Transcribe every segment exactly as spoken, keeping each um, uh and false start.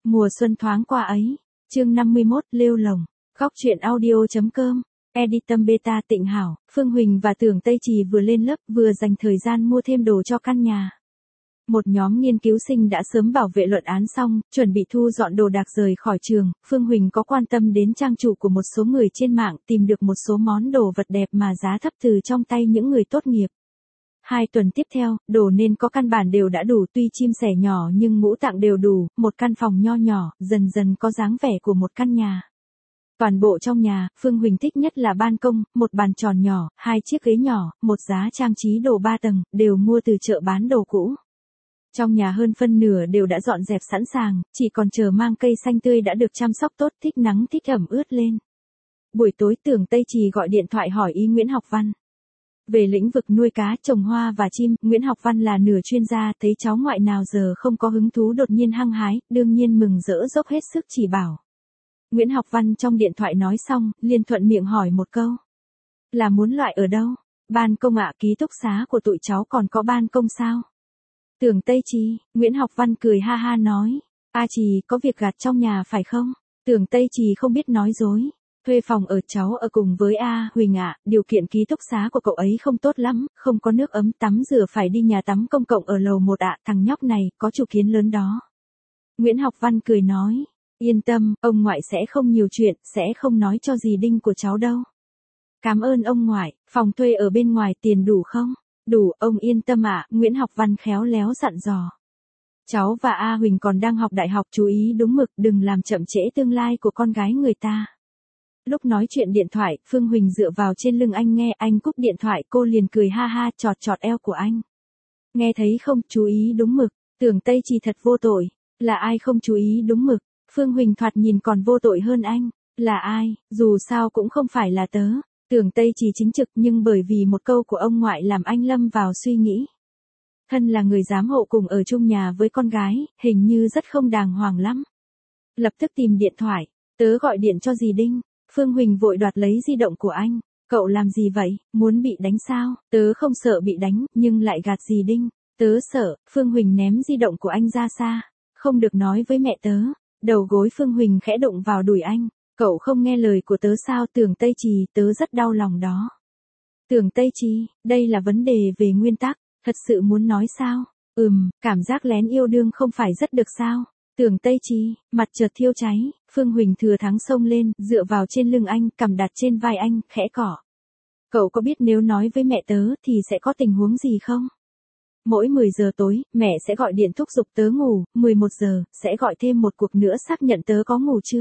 Mùa xuân thoáng qua ấy. Chương năm mươi mốt, Lêu Lồng. Góc truyện audio.com. Editum Beta Tịnh Hảo, Phương Huỳnh và Tưởng Tây Trì vừa lên lớp vừa dành thời gian mua thêm đồ cho căn nhà. Một nhóm nghiên cứu sinh đã sớm bảo vệ luận án xong, chuẩn bị thu dọn đồ đạc rời khỏi trường. Phương Huỳnh có quan tâm đến trang chủ của một số người trên mạng, tìm được một số món đồ vật đẹp mà giá thấp từ trong tay những người tốt nghiệp. Hai tuần tiếp theo, đồ nên có căn bản đều đã đủ, tuy chim sẻ nhỏ nhưng ngũ tạng đều đủ, một căn phòng nho nhỏ, dần dần có dáng vẻ của một căn nhà. Toàn bộ trong nhà, Phương Huỳnh thích nhất là ban công, một bàn tròn nhỏ, hai chiếc ghế nhỏ, một giá trang trí đồ ba tầng, đều mua từ chợ bán đồ cũ. Trong nhà hơn phân nửa đều đã dọn dẹp sẵn sàng, chỉ còn chờ mang cây xanh tươi đã được chăm sóc tốt, thích nắng thích ẩm ướt lên. Buổi tối Tưởng Tây Trì gọi điện thoại hỏi ý Nguyễn Học Văn. Về lĩnh vực nuôi cá, trồng hoa và chim, Nguyễn Học Văn là nửa chuyên gia, thấy cháu ngoại nào giờ không có hứng thú đột nhiên hăng hái, đương nhiên mừng rỡ dốc hết sức chỉ bảo. Nguyễn Học Văn trong điện thoại nói xong, liền thuận miệng hỏi một câu. Là muốn loại ở đâu? Ban công ạ, ký túc xá của tụi cháu còn có ban công sao? Tưởng Tây Trì, Nguyễn Học Văn cười ha ha nói. A Trì, có việc gạt trong nhà phải không? Tưởng Tây Trì không biết nói dối. Thuê phòng ở, cháu ở cùng với A Huỳnh ạ, điều kiện ký túc xá của cậu ấy không tốt lắm, không có nước ấm, tắm rửa phải đi nhà tắm công cộng ở lầu một ạ, thằng nhóc này có chủ kiến lớn đó. Nguyễn Học Văn cười nói. Yên tâm, ông ngoại sẽ không nhiều chuyện, sẽ không nói cho dì Đinh của cháu đâu. Cảm ơn ông ngoại, phòng thuê ở bên ngoài tiền đủ không? Đủ, ông yên tâm ạ, Nguyễn Học Văn khéo léo dặn dò. Cháu và A Huỳnh còn đang học đại học, chú ý đúng mực, đừng làm chậm trễ tương lai của con gái người ta. Lúc nói chuyện điện thoại, Phương Huỳnh dựa vào trên lưng anh nghe, anh cúp điện thoại, cô liền cười ha ha, chọt chọt eo của anh. Nghe thấy không, chú ý đúng mực, Tưởng Tây Trì thật vô tội. Là ai không chú ý đúng mực? Phương Huỳnh thoạt nhìn còn vô tội hơn anh. Là ai? Dù sao cũng không phải là tớ. Tưởng Tây Trì chính trực, nhưng bởi vì một câu của ông ngoại làm anh lâm vào suy nghĩ. Thân là người giám hộ cùng ở chung nhà với con gái, hình như rất không đàng hoàng lắm. Lập tức tìm điện thoại, tớ gọi điện cho dì Đinh. Phương Huỳnh vội đoạt lấy di động của anh. Cậu làm gì vậy, muốn bị đánh sao? Tớ không sợ bị đánh, nhưng lại gạt dì Đinh. Tớ sợ. Phương Huỳnh ném di động của anh ra xa. Không được nói với mẹ tớ. Đầu gối Phương Huỳnh khẽ đụng vào đùi anh. Cậu không nghe lời của tớ sao? Tưởng Tây Trì, tớ rất đau lòng đó. Tưởng Tây Trì, đây là vấn đề về nguyên tắc. Thật sự muốn nói sao? Ừm, cảm giác lén yêu đương không phải rất được sao? Tưởng Tây Trì, mặt chợt thiêu cháy, Phương Huỳnh thừa thắng xông lên, dựa vào trên lưng anh, cằm đặt trên vai anh, khẽ cỏ. Cậu có biết nếu nói với mẹ tớ thì sẽ có tình huống gì không? Mỗi mười giờ tối, mẹ sẽ gọi điện thúc giục tớ ngủ, mười một giờ, sẽ gọi thêm một cuộc nữa xác nhận tớ có ngủ chưa.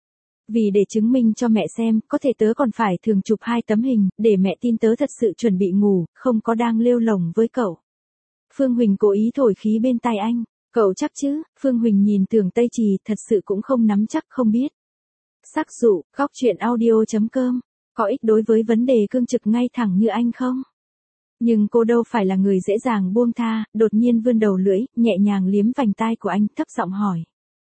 Vì để chứng minh cho mẹ xem, có thể tớ còn phải thường chụp hai tấm hình, để mẹ tin tớ thật sự chuẩn bị ngủ, không có đang lêu lồng với cậu. Phương Huỳnh cố ý thổi khí bên tai anh. Cậu chắc chứ? Phương Huỳnh nhìn Tưởng Tây Trì, thật sự cũng không nắm chắc, không biết. Sắc dụ, góc truyện audio.com. Có ích đối với vấn đề cương trực ngay thẳng như anh không? Nhưng cô đâu phải là người dễ dàng buông tha, đột nhiên vươn đầu lưỡi, nhẹ nhàng liếm vành tai của anh, thấp giọng hỏi.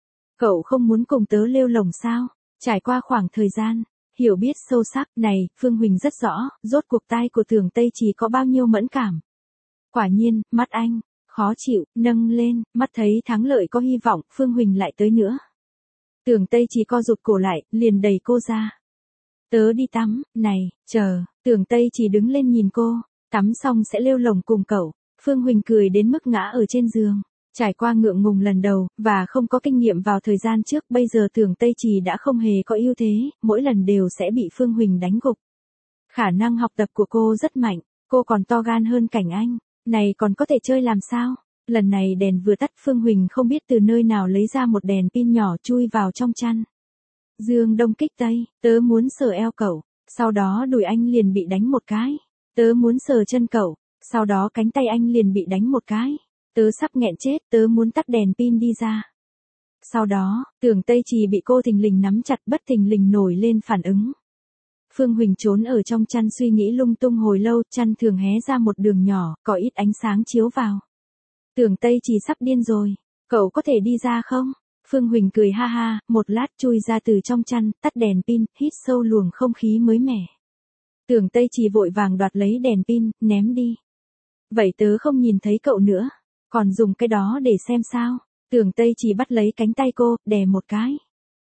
Cậu không muốn cùng tớ lêu lồng sao? Trải qua khoảng thời gian, hiểu biết sâu sắc này, Phương Huỳnh rất rõ, rốt cuộc tai của Tưởng Tây Trì có bao nhiêu mẫn cảm. Quả nhiên, mắt anh khó chịu, nâng lên, mắt thấy thắng lợi có hy vọng, Phương Huỳnh lại tới nữa. Tưởng Tây Trì co rụt cổ lại, liền đẩy cô ra. Tớ đi tắm, này, chờ, Tưởng Tây Trì đứng lên nhìn cô, tắm xong sẽ lêu lồng cùng cậu. Phương Huỳnh cười đến mức ngã ở trên giường. Trải qua ngượng ngùng lần đầu, và không có kinh nghiệm vào thời gian trước, bây giờ Tưởng Tây Trì đã không hề có ưu thế, mỗi lần đều sẽ bị Phương Huỳnh đánh gục. Khả năng học tập của cô rất mạnh, cô còn to gan hơn Cảnh Anh. Này còn có thể chơi làm sao? Lần này đèn vừa tắt, Phương Huỳnh không biết từ nơi nào lấy ra một đèn pin nhỏ chui vào trong chăn. Dương đông kích tây, tớ muốn sờ eo cậu, sau đó đùi anh liền bị đánh một cái. Tớ muốn sờ chân cậu, sau đó cánh tay anh liền bị đánh một cái. Tớ sắp nghẹn chết, tớ muốn tắt đèn pin đi ra. Sau đó, Tưởng Tây Trì bị cô thình lình nắm chặt, bất thình lình nổi lên phản ứng. Phương Huỳnh trốn ở trong chăn suy nghĩ lung tung hồi lâu, chăn thường hé ra một đường nhỏ, có ít ánh sáng chiếu vào. Tưởng Tây Trì sắp điên rồi, cậu có thể đi ra không? Phương Huỳnh cười ha ha, một lát chui ra từ trong chăn, tắt đèn pin, hít sâu luồng không khí mới mẻ. Tưởng Tây Trì vội vàng đoạt lấy đèn pin, ném đi. Vậy tớ không nhìn thấy cậu nữa, còn dùng cái đó để xem sao? Tưởng Tây Trì bắt lấy cánh tay cô, đè một cái.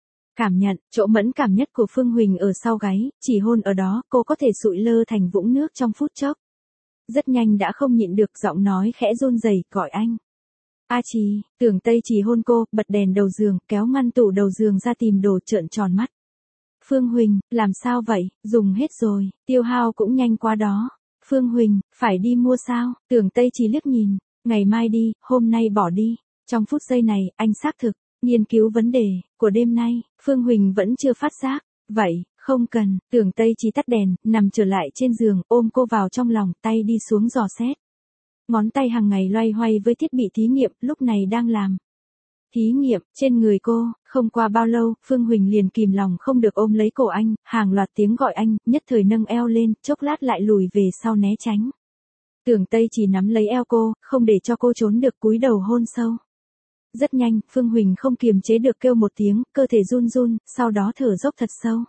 Cảm nhận, chỗ mẫn cảm nhất của Phương Huỳnh ở sau gáy, chỉ hôn ở đó, cô có thể sụi lơ thành vũng nước trong phút chốc. Rất nhanh đã không nhịn được, giọng nói khẽ run rẩy, gọi anh. A Trì, Tưởng Tây Trì hôn cô, bật đèn đầu giường, kéo ngăn tủ đầu giường ra tìm đồ, trợn tròn mắt. Phương Huỳnh, làm sao vậy, dùng hết rồi, tiêu hao cũng nhanh quá đó. Phương Huỳnh, phải đi mua sao? Tưởng Tây Trì liếc nhìn, ngày mai đi, hôm nay bỏ đi. Trong phút giây này, anh xác thực, nghiên cứu vấn đề của đêm nay, Phương Huỳnh vẫn chưa phát giác. Vậy, không cần, Tưởng Tây Trì tắt đèn, nằm trở lại trên giường, ôm cô vào trong lòng, tay đi xuống dò xét. Ngón tay hàng ngày loay hoay với thiết bị thí nghiệm, lúc này đang làm. Thí nghiệm, trên người cô, không qua bao lâu, Phương Huỳnh liền kìm lòng không được ôm lấy cổ anh, hàng loạt tiếng gọi anh, nhất thời nâng eo lên, chốc lát lại lùi về sau né tránh. Tưởng Tây Trì nắm lấy eo cô, không để cho cô trốn được, cúi đầu hôn sâu. Rất nhanh, Phương Huỳnh không kiềm chế được kêu một tiếng, cơ thể run run, sau đó thở dốc thật sâu.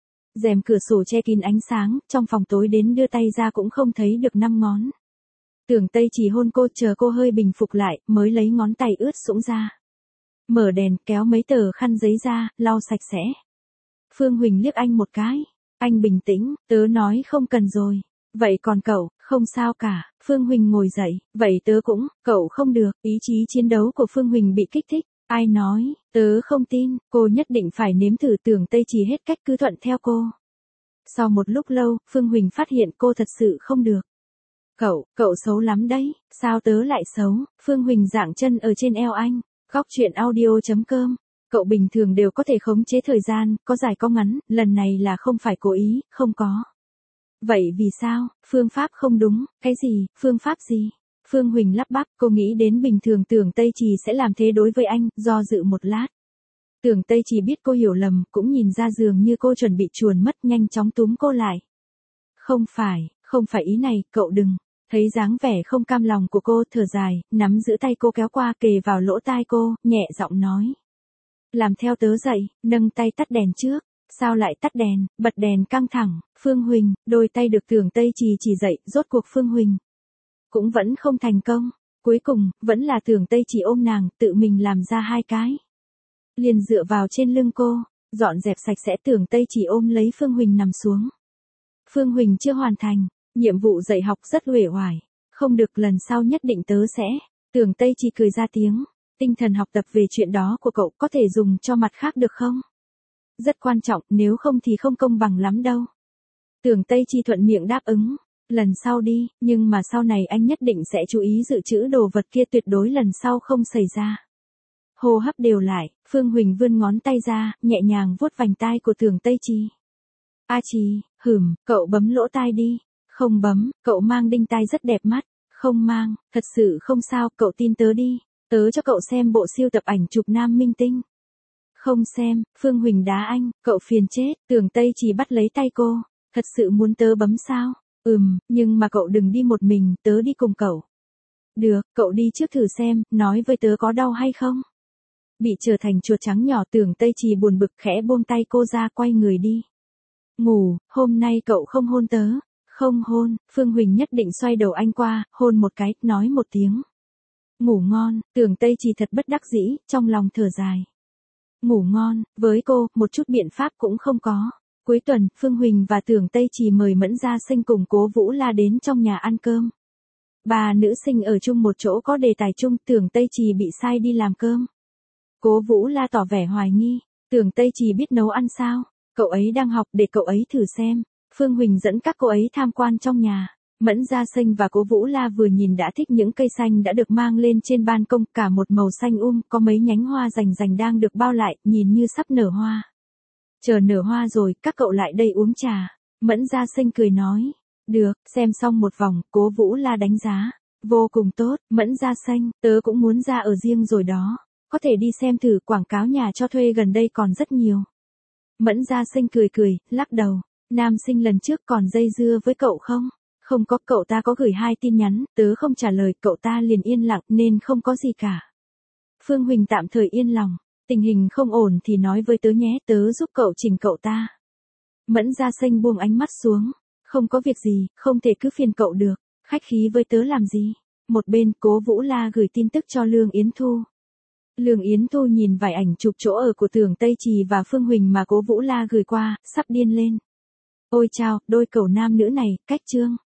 Rèm cửa sổ che kín ánh sáng, trong phòng tối đến đưa tay ra cũng không thấy được năm ngón. Tưởng Tây Trì hôn cô, chờ cô hơi bình phục lại, mới lấy ngón tay ướt sũng ra. Mở đèn, kéo mấy tờ khăn giấy ra, lau sạch sẽ. Phương Huỳnh liếc anh một cái. Anh bình tĩnh, tớ nói không cần rồi. Vậy còn cậu, không sao cả. Phương Huỳnh ngồi dậy, vậy tớ cũng, cậu không được. Ý chí chiến đấu của Phương Huỳnh bị kích thích. Ai nói, tớ không tin, cô nhất định phải nếm thử. Tưởng Tây Trì hết cách cứ thuận theo cô. Sau một lúc lâu, Phương Huỳnh phát hiện cô thật sự không được. Cậu, cậu xấu lắm đấy, sao tớ lại xấu? Phương Huỳnh giãng chân ở trên eo anh. Góc truyện audio chấm com. Cậu bình thường đều có thể khống chế thời gian, có dài có ngắn, lần này là không phải cố ý, không có. Vậy vì sao? Phương pháp không đúng, cái gì, phương pháp gì? Phương Huỳnh lắp bắp, cô nghĩ đến bình thường Tưởng Tây Trì sẽ làm thế đối với anh, do dự một lát. Tưởng Tây Trì biết cô hiểu lầm, cũng nhìn ra dường như cô chuẩn bị chuồn mất, nhanh chóng túm cô lại. Không phải, không phải ý này, cậu đừng. Thấy dáng vẻ không cam lòng của cô, thở dài, nắm giữ tay cô kéo qua kề vào lỗ tai cô, nhẹ giọng nói. Làm theo tớ dậy, nâng tay tắt đèn trước. Sao lại tắt đèn, bật đèn căng thẳng, Phương Huỳnh, đôi tay được Tưởng Tây Trì chỉ dậy, rốt cuộc Phương Huỳnh cũng vẫn không thành công. Cuối cùng, vẫn là Tưởng Tây Trì ôm nàng, tự mình làm ra hai cái. Liền dựa vào trên lưng cô, dọn dẹp sạch sẽ. Tưởng Tây Trì ôm lấy Phương Huỳnh nằm xuống. Phương Huỳnh chưa hoàn thành. Nhiệm vụ dạy học rất uể oải. Không được, lần sau nhất định tớ sẽ. Tưởng Tây Trì cười ra tiếng. Tinh thần học tập về chuyện đó của cậu có thể dùng cho mặt khác được không? Rất quan trọng, nếu không thì không công bằng lắm đâu. Tưởng Tây Trì thuận miệng đáp ứng. Lần sau đi, nhưng mà sau này anh nhất định sẽ chú ý dự trữ đồ vật kia, tuyệt đối lần sau không xảy ra. Hô hấp đều lại, Phương Huỳnh vươn ngón tay ra, nhẹ nhàng vuốt vành tai của Tưởng Tây Trì. A Trì, hửm, cậu bấm lỗ tai đi. Không bấm, cậu mang đinh tai rất đẹp mắt. Không mang, thật sự không sao, cậu tin tớ đi. Tớ cho cậu xem bộ siêu tập ảnh chụp nam minh tinh. Không xem, Phương Huỳnh đá anh, cậu phiền chết. Tưởng Tây Trì bắt lấy tay cô. Thật sự muốn tớ bấm sao? Ừm, nhưng mà cậu đừng đi một mình, tớ đi cùng cậu. Được, cậu đi trước thử xem, nói với tớ có đau hay không? Bị trở thành chuột trắng nhỏ, Tưởng Tây Trì buồn bực khẽ buông tay cô ra, quay người đi. Ngủ, hôm nay cậu không hôn tớ. Không hôn, Phương Huỳnh nhất định xoay đầu anh qua, hôn một cái, nói một tiếng. Ngủ ngon, Tưởng Tây Trì thật bất đắc dĩ, trong lòng thở dài. Ngủ ngon, với cô, một chút biện pháp cũng không có. Cuối tuần, Phương Huỳnh và Tưởng Tây Trì mời Mẫn Gia Sinh cùng Cố Vũ La đến trong nhà ăn cơm. Ba nữ sinh ở chung một chỗ có đề tài chung, Tưởng Tây Trì bị sai đi làm cơm. Cố Vũ La tỏ vẻ hoài nghi, Tưởng Tây Trì biết nấu ăn sao? Cậu ấy đang học, để cậu ấy thử xem. Phương Huỳnh dẫn các cô ấy tham quan trong nhà. Mẫn Gia Sinh và Cố Vũ La vừa nhìn đã thích những cây xanh đã được mang lên trên ban công, cả một màu xanh um, có mấy nhánh hoa rành rành đang được bao lại, nhìn như sắp nở hoa. Chờ nở hoa rồi, các cậu lại đây uống trà. Mẫn Gia Sinh cười nói. Được, xem xong một vòng, Cố Vũ La đánh giá. Vô cùng tốt, Mẫn Gia Sinh, tớ cũng muốn ra ở riêng rồi đó. Có thể đi xem thử, quảng cáo nhà cho thuê gần đây còn rất nhiều. Mẫn Gia Sinh cười cười, lắc đầu. Nam sinh lần trước còn dây dưa với cậu không? Không có, cậu ta có gửi hai tin nhắn, tớ không trả lời, cậu ta liền yên lặng nên không có gì cả. Phương Huỳnh tạm thời yên lòng, tình hình không ổn thì nói với tớ nhé, tớ giúp cậu chỉnh cậu ta. Mẫn Gia Sinh buông ánh mắt xuống, không có việc gì, không thể cứ phiền cậu được, khách khí với tớ làm gì. Một bên, Cố Vũ La gửi tin tức cho Lương Yến Thu. Lương Yến Thu nhìn vài ảnh chụp chỗ ở của Tưởng Tây Trì và Phương Huỳnh mà Cố Vũ La gửi qua, sắp điên lên. Ôi chao, đôi cẩu nam nữ này, cách trương.